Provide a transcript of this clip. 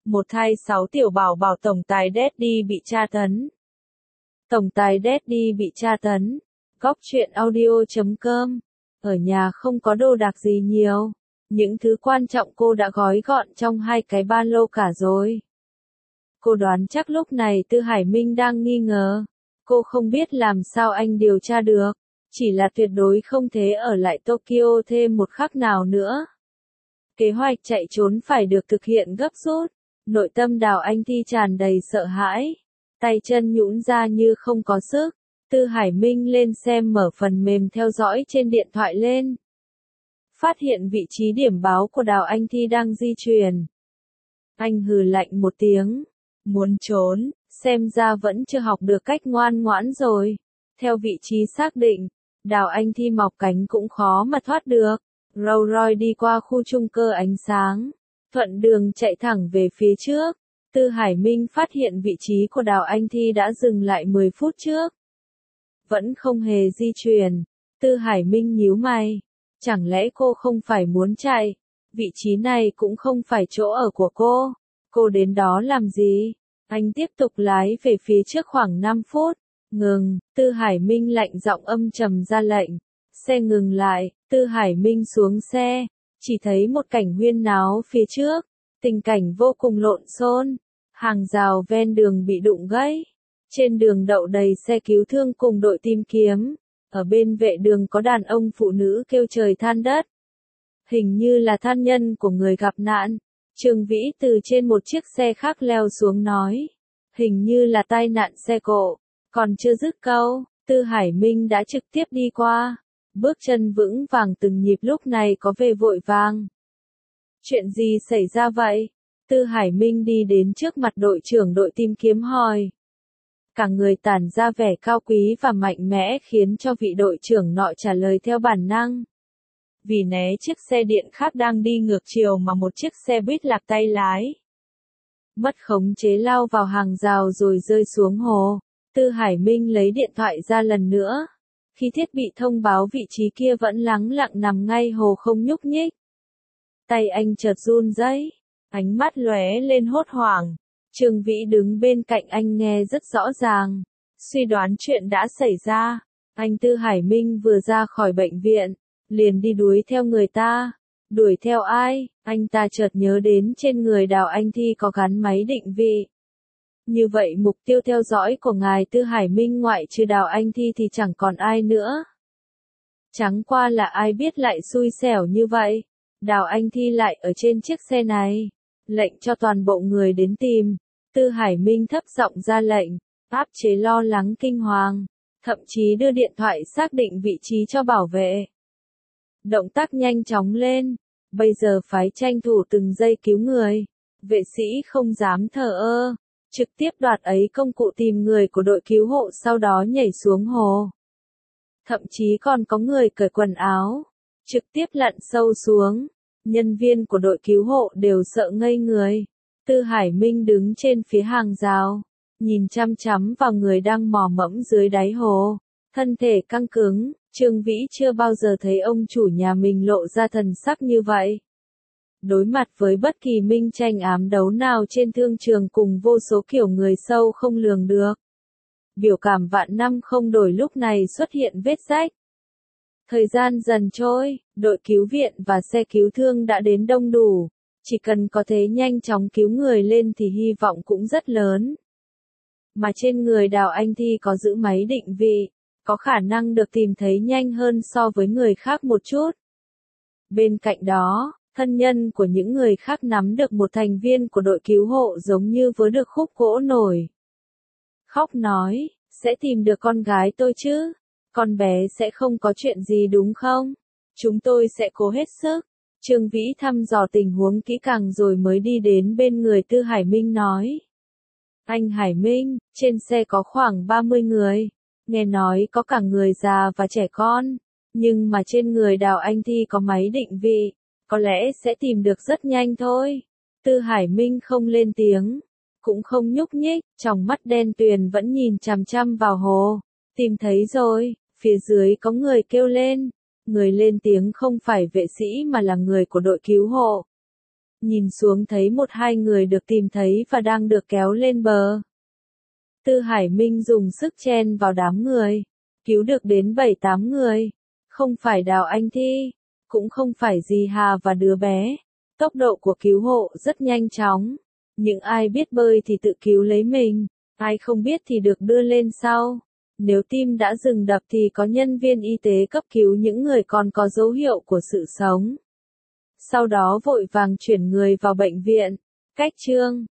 Một thai 6 tiểu bảo bảo tổng tài Daddy bị tra tấn. Tổng tài Daddy bị tra tấn. Góc truyện audio.com. Ở nhà không có đồ đạc gì nhiều. Những thứ quan trọng cô đã gói gọn trong 2 cái ba lô cả rồi. Cô đoán chắc lúc này Tư Hải Minh đang nghi ngờ. Cô không biết làm sao anh điều tra được. Chỉ là tuyệt đối không thể ở lại Tokyo thêm một khắc nào nữa. Kế hoạch chạy trốn phải được thực hiện gấp rút. Nội tâm Đào Anh Thi tràn đầy sợ hãi. Tay chân nhũn ra như không có sức. Tư Hải Minh lên xem mở phần mềm theo dõi trên điện thoại lên. Phát hiện vị trí điểm báo của Đào Anh Thi đang di chuyển. Anh hừ lạnh một tiếng. Muốn trốn, xem ra vẫn chưa học được cách ngoan ngoãn rồi. Theo vị trí xác định, Đào Anh Thi mọc cánh cũng khó mà thoát được. Rolls Royce đi qua khu trung cư ánh sáng. Thuận đường chạy thẳng về phía trước. Tư Hải Minh phát hiện vị trí của Đào Anh Thi đã dừng lại 10 phút trước. Vẫn không hề di chuyển. Tư Hải Minh nhíu mày. Chẳng lẽ cô không phải muốn chạy? Vị trí này cũng không phải chỗ ở của cô. Cô đến đó làm gì? Anh tiếp tục lái về phía trước khoảng 5 phút. Ngừng, Tư Hải Minh lạnh giọng âm trầm ra lệnh. Xe ngừng lại, Tư Hải Minh xuống xe. Chỉ thấy một cảnh huyên náo phía trước. Tình cảnh vô cùng lộn xộn. Hàng rào ven đường bị đụng gãy. Trên đường đậu đầy xe cứu thương cùng đội tìm kiếm. Ở bên vệ đường có đàn ông phụ nữ kêu trời than đất. Hình như là thân nhân của người gặp nạn. Trương Vĩ từ trên một chiếc xe khác leo xuống nói. Hình như là tai nạn xe cộ. Còn chưa dứt câu, Tư Hải Minh đã trực tiếp đi qua. Bước chân vững vàng từng nhịp lúc này có vẻ vội vàng. Chuyện gì xảy ra vậy? Tư Hải Minh đi đến trước mặt đội trưởng đội tìm kiếm hỏi. Cả người tản ra vẻ cao quý và mạnh mẽ khiến cho vị đội trưởng nọ trả lời theo bản năng. Vì né chiếc xe điện khác đang đi ngược chiều mà một chiếc xe buýt lạc tay lái. Mất khống chế lao vào hàng rào rồi rơi xuống hồ. Tư Hải Minh lấy điện thoại ra lần nữa. Khi thiết bị thông báo vị trí kia vẫn lắng lặng nằm ngay hồ không nhúc nhích. Tay anh chợt run rẩy, ánh mắt lóe lên hốt hoảng. Trương Vĩ đứng bên cạnh anh nghe rất rõ ràng. Suy đoán chuyện đã xảy ra. Anh Tư Hải Minh vừa ra khỏi bệnh viện, liền đi đuổi theo người ta. Đuổi theo ai? Anh ta chợt nhớ đến trên người Đào Anh Thi có gắn máy định vị. Như vậy mục tiêu theo dõi của ngài Tư Hải Minh ngoại trừ Đào Anh Thi thì chẳng còn ai nữa. Chẳng qua là ai biết lại xui xẻo như vậy. Đào Anh Thi lại ở trên chiếc xe này. Lệnh cho toàn bộ người đến tìm. Tư Hải Minh thấp giọng ra lệnh, áp chế lo lắng kinh hoàng. Thậm chí đưa điện thoại xác định vị trí cho bảo vệ. Động tác nhanh chóng lên. Bây giờ phải tranh thủ từng giây cứu người. Vệ sĩ không dám thờ ơ. Trực tiếp đoạt ấy công cụ tìm người của đội cứu hộ sau đó nhảy xuống hồ. Thậm chí còn có người cởi quần áo. Trực tiếp lặn sâu xuống. Nhân viên của đội cứu hộ đều sợ ngây người. Tư Hải Minh đứng trên phía hàng rào. Nhìn chăm chăm vào người đang mò mẫm dưới đáy hồ. Thân thể căng cứng. Trương Vĩ chưa bao giờ thấy ông chủ nhà mình lộ ra thần sắc như vậy. Đối mặt với bất kỳ minh tranh ám đấu nào trên thương trường cùng vô số kiểu người sâu không lường được. Biểu cảm vạn năm không đổi lúc này xuất hiện vết rách. Thời gian dần trôi, đội cứu viện và xe cứu thương đã đến đông đủ. Chỉ cần có thể nhanh chóng cứu người lên thì hy vọng cũng rất lớn. Mà trên người Đào Anh Thi có giữ máy định vị, có khả năng được tìm thấy nhanh hơn so với người khác một chút. Bên cạnh đó, thân nhân của những người khác nắm được một thành viên của đội cứu hộ giống như vớ được khúc gỗ nổi. Khóc nói, sẽ tìm được con gái tôi chứ? Con bé sẽ không có chuyện gì đúng không? Chúng tôi sẽ cố hết sức. Trương Vĩ thăm dò tình huống kỹ càng rồi mới đi đến bên người Tư Hải Minh nói. Anh Hải Minh, trên xe có khoảng 30 người. Nghe nói có cả người già và trẻ con. Nhưng mà trên người Đào Anh Thi có máy định vị. Có lẽ sẽ tìm được rất nhanh thôi. Tư Hải Minh không lên tiếng. Cũng không nhúc nhích. Tròng mắt đen tuyền vẫn nhìn chằm chằm vào hồ. Tìm thấy rồi. Phía dưới có người kêu lên. Người lên tiếng không phải vệ sĩ mà là người của đội cứu hộ. Nhìn xuống thấy một hai người được tìm thấy và đang được kéo lên bờ. Tư Hải Minh dùng sức chen vào đám người. Cứu được đến 7-8 người. Không phải Đào Anh Thi. Cũng không phải dì Hà và đứa bé. Tốc độ của cứu hộ rất nhanh chóng. Những ai biết bơi thì tự cứu lấy mình. Ai không biết thì được đưa lên sau. Nếu tim đã dừng đập thì có nhân viên y tế cấp cứu những người còn có dấu hiệu của sự sống. Sau đó vội vàng chuyển người vào bệnh viện. Cách chương